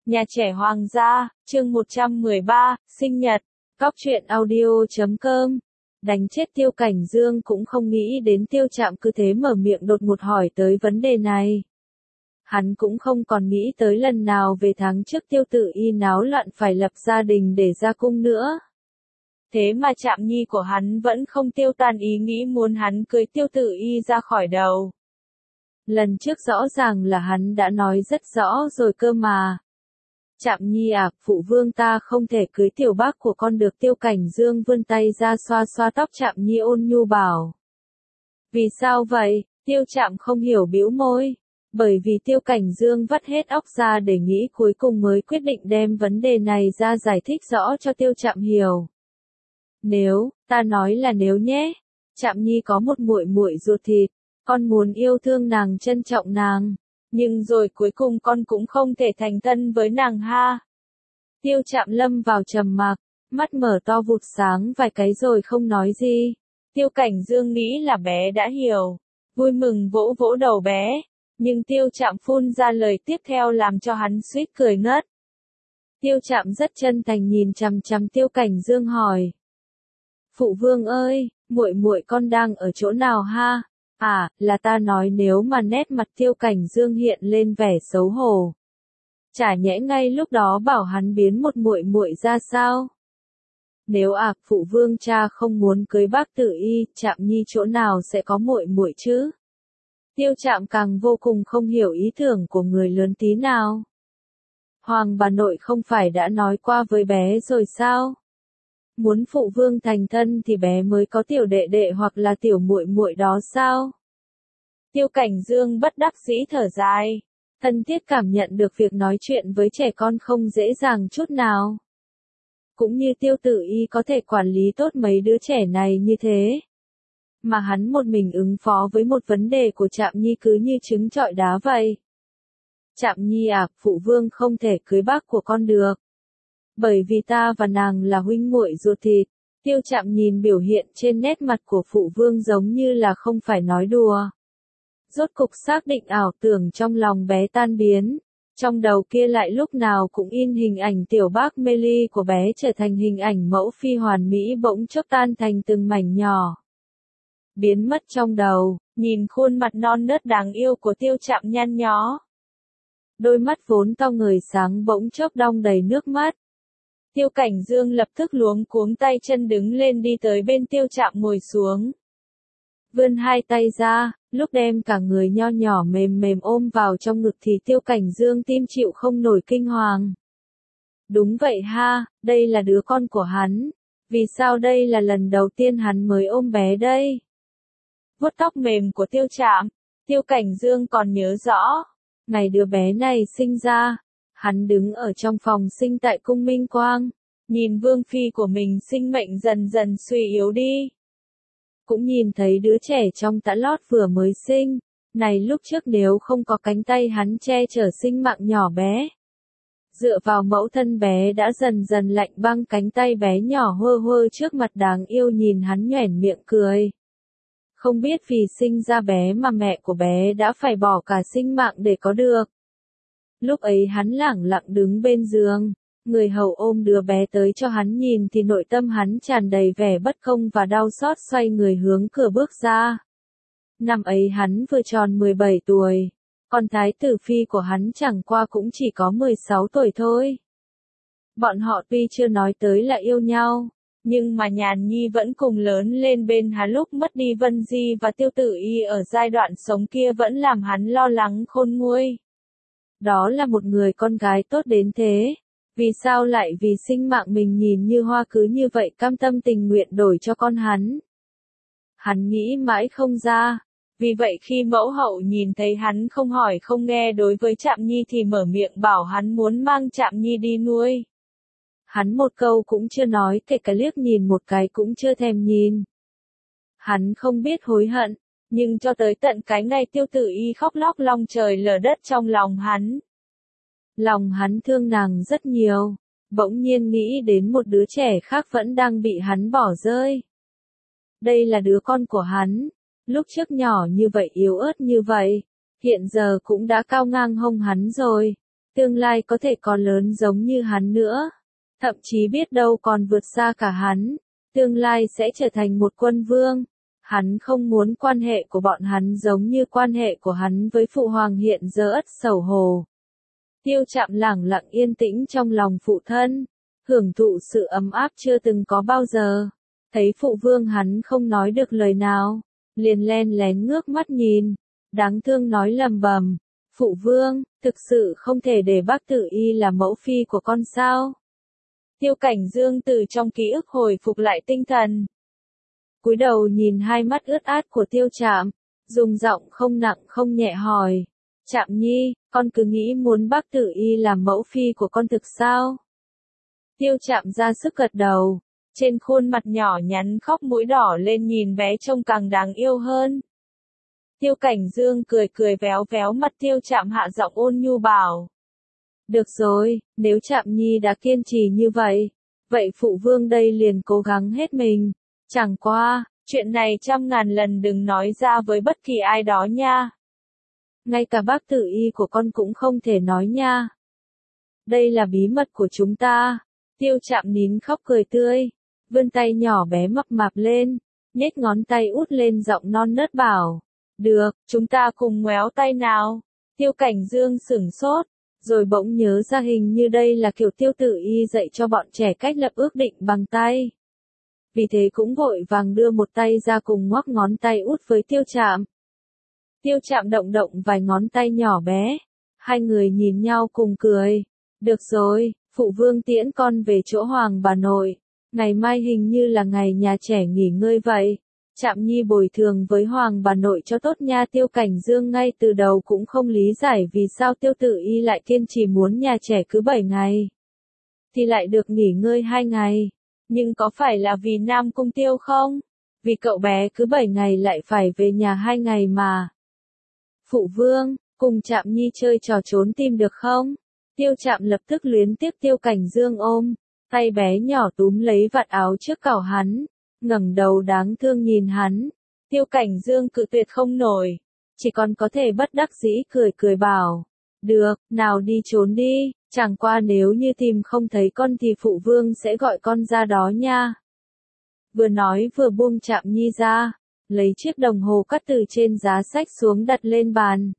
Nhà trẻ Hoàng gia, chương 113, sinh nhật, Cóc truyện audio.com. Đánh chết Tiêu Cảnh Dương cũng không nghĩ đến Tiêu Trạm cứ thế mở miệng đột ngột hỏi tới vấn đề này. Hắn cũng không còn nghĩ tới lần nào về tháng trước Tiêu Tự Y náo loạn phải lập gia đình để ra cung nữa. Thế mà Trạm Nhi của hắn vẫn không tiêu tan ý nghĩ muốn hắn cưới Tiêu Tự Y ra khỏi đầu. Lần trước rõ ràng là hắn đã nói rất rõ rồi cơ mà. Trạm Nhi à, phụ vương ta không thể cưới tiểu bác của con được. Tiêu Cảnh Dương vươn tay ra xoa xoa tóc Trạm Nhi ôn nhu bảo. Vì sao vậy? Tiêu Trạm không hiểu bĩu môi. Bởi vì Tiêu Cảnh Dương vắt hết óc ra để nghĩ cuối cùng mới quyết định đem vấn đề này ra giải thích rõ cho Tiêu Trạm hiểu. Nếu, ta nói là nếu nhé. Trạm Nhi có một muội muội ruột thịt, con muốn yêu thương nàng, trân trọng nàng. Nhưng rồi cuối cùng con cũng không thể thành thân với nàng ha. Tiêu Trạm lâm vào trầm mặc, mắt mở to vụt sáng vài cái rồi không nói gì. Tiêu Cảnh Dương nghĩ là bé đã hiểu, vui mừng vỗ vỗ đầu bé. Nhưng Tiêu Trạm phun ra lời tiếp theo làm cho hắn suýt cười ngất. Tiêu Trạm rất chân thành nhìn chằm chằm Tiêu Cảnh Dương hỏi. Phụ vương ơi, muội muội con đang ở chỗ nào ha? À, là ta nói. Nếu mà nét mặt Tiêu Cảnh Dương hiện lên vẻ xấu hổ. Chả nhẽ ngay lúc đó bảo hắn biến một muội muội ra sao? Nếu phụ vương cha không muốn cưới bác Tự Y, Trạm Nhi chỗ nào sẽ có muội muội chứ? Tiêu Trạm càng vô cùng không hiểu ý tưởng của người lớn tí nào. Hoàng bà nội không phải đã nói qua với bé rồi sao? Muốn phụ vương thành thân thì bé mới có tiểu đệ đệ hoặc là tiểu muội muội đó sao? Tiêu Cảnh Dương bất đắc dĩ thở dài, thân thiết cảm nhận được việc nói chuyện với trẻ con không dễ dàng chút nào. Cũng như Tiêu Tự Y có thể quản lý tốt mấy đứa trẻ này như thế. Mà hắn một mình ứng phó với một vấn đề của Trạm Nhi cứ như trứng trọi đá vậy. Trạm Nhi à, phụ vương không thể cưới bác của con được. Bởi vì ta và nàng là huynh muội ruột thịt. Tiêu Trạm nhìn biểu hiện trên nét mặt của phụ vương giống như là không phải nói đùa. Rốt cục xác định ảo tưởng trong lòng bé tan biến. Trong đầu kia lại lúc nào cũng in hình ảnh tiểu bác mê ly của bé trở thành hình ảnh mẫu phi hoàn mỹ bỗng chốc tan thành từng mảnh nhỏ. Biến mất trong đầu, nhìn khuôn mặt non nớt đáng yêu của Tiêu Trạm nhăn nhó. Đôi mắt vốn to ngời sáng bỗng chốc đong đầy nước mắt. Tiêu Cảnh Dương lập tức luống cuống tay chân đứng lên đi tới bên Tiêu Trạm ngồi xuống. Vươn hai tay ra, lúc đem cả người nho nhỏ mềm mềm ôm vào trong ngực thì Tiêu Cảnh Dương tim chịu không nổi kinh hoàng. Đúng vậy ha, đây là đứa con của hắn. Vì sao đây là lần đầu tiên hắn mới ôm bé đây? Vuốt tóc mềm của Tiêu Trạm, Tiêu Cảnh Dương còn nhớ rõ. Ngày đứa bé này sinh ra, hắn đứng ở trong phòng sinh tại cung Minh Quang, nhìn vương phi của mình sinh mệnh dần dần suy yếu đi. Cũng nhìn thấy đứa trẻ trong tã lót vừa mới sinh, này lúc trước nếu không có cánh tay hắn che chở sinh mạng nhỏ bé. Dựa vào mẫu thân bé đã dần dần lạnh băng, cánh tay bé nhỏ hơ hơ trước mặt đáng yêu nhìn hắn nhoẻn miệng cười. Không biết vì sinh ra bé mà mẹ của bé đã phải bỏ cả sinh mạng để có được. Lúc ấy hắn lẳng lặng đứng bên giường, người hầu ôm đứa bé tới cho hắn nhìn thì nội tâm hắn tràn đầy vẻ bất công và đau xót, xoay người hướng cửa bước ra. Năm ấy hắn vừa tròn 17 tuổi, còn thái tử phi của hắn chẳng qua cũng chỉ có 16 tuổi thôi. Bọn họ tuy chưa nói tới là yêu nhau, nhưng mà Nhàn Nhi vẫn cùng lớn lên bên hắn. Lúc mất đi Vân Di và Tiêu Tự Y ở giai đoạn sống kia vẫn làm hắn lo lắng khôn nguôi. Đó là một người con gái tốt đến thế. Vì sao lại vì sinh mạng mình nhìn như hoa cứ như vậy cam tâm tình nguyện đổi cho con hắn? Hắn nghĩ mãi không ra. Vì vậy khi mẫu hậu nhìn thấy hắn không hỏi không nghe đối với Trạm Nhi thì mở miệng bảo hắn muốn mang Trạm Nhi đi nuôi. Hắn một câu cũng chưa nói, kể cả liếc nhìn một cái cũng chưa thèm nhìn. Hắn không biết hối hận, nhưng cho tới tận cái ngày Tiêu Tự Y khóc lóc long trời lở đất trong lòng hắn. Lòng hắn thương nàng rất nhiều, bỗng nhiên nghĩ đến một đứa trẻ khác vẫn đang bị hắn bỏ rơi. Đây là đứa con của hắn, lúc trước nhỏ như vậy yếu ớt như vậy, hiện giờ cũng đã cao ngang hông hắn rồi. Tương lai có thể còn lớn giống như hắn nữa. Thậm chí biết đâu còn vượt xa cả hắn. Tương lai sẽ trở thành một quân vương. Hắn không muốn quan hệ của bọn hắn giống như quan hệ của hắn với phụ hoàng hiện giờ ất xấu hổ. Tiêu Trạm lẳng lặng yên tĩnh trong lòng phụ thân, hưởng thụ sự ấm áp chưa từng có bao giờ. Thấy phụ vương hắn không nói được lời nào, liền len lén ngước mắt nhìn, đáng thương nói lầm bầm, phụ vương, thực sự không thể để bác Tử Y là mẫu phi của con sao? Tiêu Cảnh Dương từ trong ký ức hồi phục lại tinh thần. Cúi đầu nhìn hai mắt ướt át của Tiêu Trạm, dùng giọng không nặng không nhẹ hỏi, Trạm Nhi, con cứ nghĩ muốn bác Tử Y làm mẫu phi của con thực sao? Tiêu Trạm ra sức gật đầu, trên khuôn mặt nhỏ nhắn khóc mũi đỏ lên nhìn bé trông càng đáng yêu hơn. Tiêu Cảnh Dương cười cười véo véo mặt Tiêu Trạm hạ giọng ôn nhu bảo. Được rồi, nếu Trạm Nhi đã kiên trì như vậy, vậy phụ vương đây liền cố gắng hết mình. Chẳng qua, chuyện này 100.000 lần đừng nói ra với bất kỳ ai đó nha. Ngay cả bác Tử Y của con cũng không thể nói nha. Đây là bí mật của chúng ta. Tiêu Trạm nín khóc cười tươi, vươn tay nhỏ bé mập mạp lên, nhếch ngón tay út lên giọng non nớt bảo. Được, chúng ta cùng ngoéo tay nào. Tiêu Cảnh Dương sửng sốt, rồi bỗng nhớ ra hình như đây là kiểu Tiêu Tử Y dạy cho bọn trẻ cách lập ước định bằng tay. Vì thế cũng vội vàng đưa một tay ra cùng ngoắc ngón tay út với Tiêu Trạm. Tiêu Trạm động động vài ngón tay nhỏ bé, hai người nhìn nhau cùng cười. Được rồi, phụ vương tiễn con về chỗ hoàng bà nội. Ngày mai hình như là ngày nhà trẻ nghỉ ngơi vậy. Trạm Nhi bồi thường với hoàng bà nội cho tốt nha. Tiêu Cảnh Dương ngay từ đầu cũng không lý giải vì sao Tiêu Tử Y lại kiên trì muốn nhà trẻ cứ 7 ngày. Thì lại được nghỉ ngơi 2 ngày. Nhưng có phải là vì Nam Cung Tiêu không? Vì cậu bé cứ 7 ngày lại phải về nhà 2 ngày mà. Phụ vương, cùng Trạm Nhi chơi trò trốn tìm được không? Tiêu Trạm lập tức luyến tiếc Tiêu Cảnh Dương ôm, tay bé nhỏ túm lấy vạt áo trước cảo hắn, ngẩng đầu đáng thương nhìn hắn. Tiêu Cảnh Dương cự tuyệt không nổi, chỉ còn có thể bất đắc dĩ cười cười bảo. Được, nào đi trốn đi, chẳng qua nếu như tìm không thấy con thì phụ vương sẽ gọi con ra đó nha. Vừa nói vừa buông Trạm Nhi ra, lấy chiếc đồng hồ cắt từ trên giá sách xuống đặt lên bàn.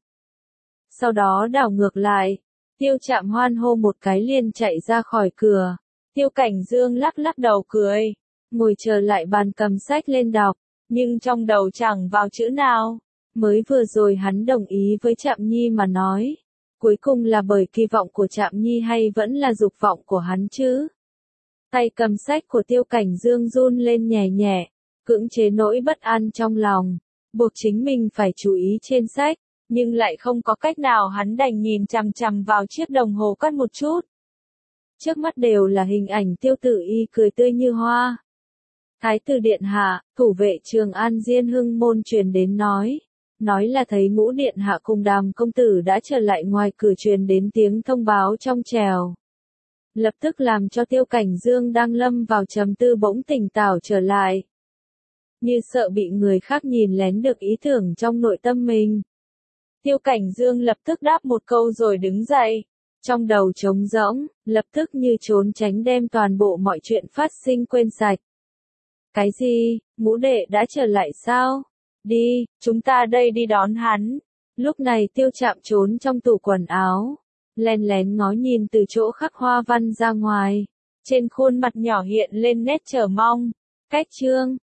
Sau đó đảo ngược lại, Tiêu Trạm hoan hô một cái liền chạy ra khỏi cửa. Tiêu Cảnh Dương lắc lắc đầu cười, ngồi trở lại bàn cầm sách lên đọc, nhưng trong đầu chẳng vào chữ nào. Mới vừa rồi hắn đồng ý với Trạm Nhi mà nói. Cuối cùng là bởi kỳ vọng của Trạm Nhi hay vẫn là dục vọng của hắn chứ? Tay cầm sách của Tiêu Cảnh Dương run lên nhẹ nhẹ, cưỡng chế nỗi bất an trong lòng, buộc chính mình phải chú ý trên sách, nhưng lại không có cách nào hắn đành nhìn chằm chằm vào chiếc đồng hồ cắt một chút. Trước mắt đều là hình ảnh Tiêu Tử Y cười tươi như hoa. Thái tử điện hạ, thủ vệ Trường An Diên Hưng môn truyền đến nói là thấy Ngũ điện hạ cùng Đàm công tử đã trở lại. Ngoài cửa truyền đến tiếng thông báo trong trèo. Lập tức làm cho Tiêu Cảnh Dương đang lâm vào trầm tư bỗng tỉnh táo trở lại. Như sợ bị người khác nhìn lén được ý tưởng trong nội tâm mình. Tiêu Cảnh Dương lập tức đáp một câu rồi đứng dậy. Trong đầu trống rỗng, lập tức như trốn tránh đem toàn bộ mọi chuyện phát sinh quên sạch. Cái gì, Ngũ đệ đã trở lại sao? Đi, chúng ta đây đi đón hắn. Lúc này Tiêu Trạm trốn trong tủ quần áo, len lén ngó nhìn từ chỗ khắc hoa văn ra ngoài. Trên khuôn mặt nhỏ hiện lên nét chờ mong. Cách chương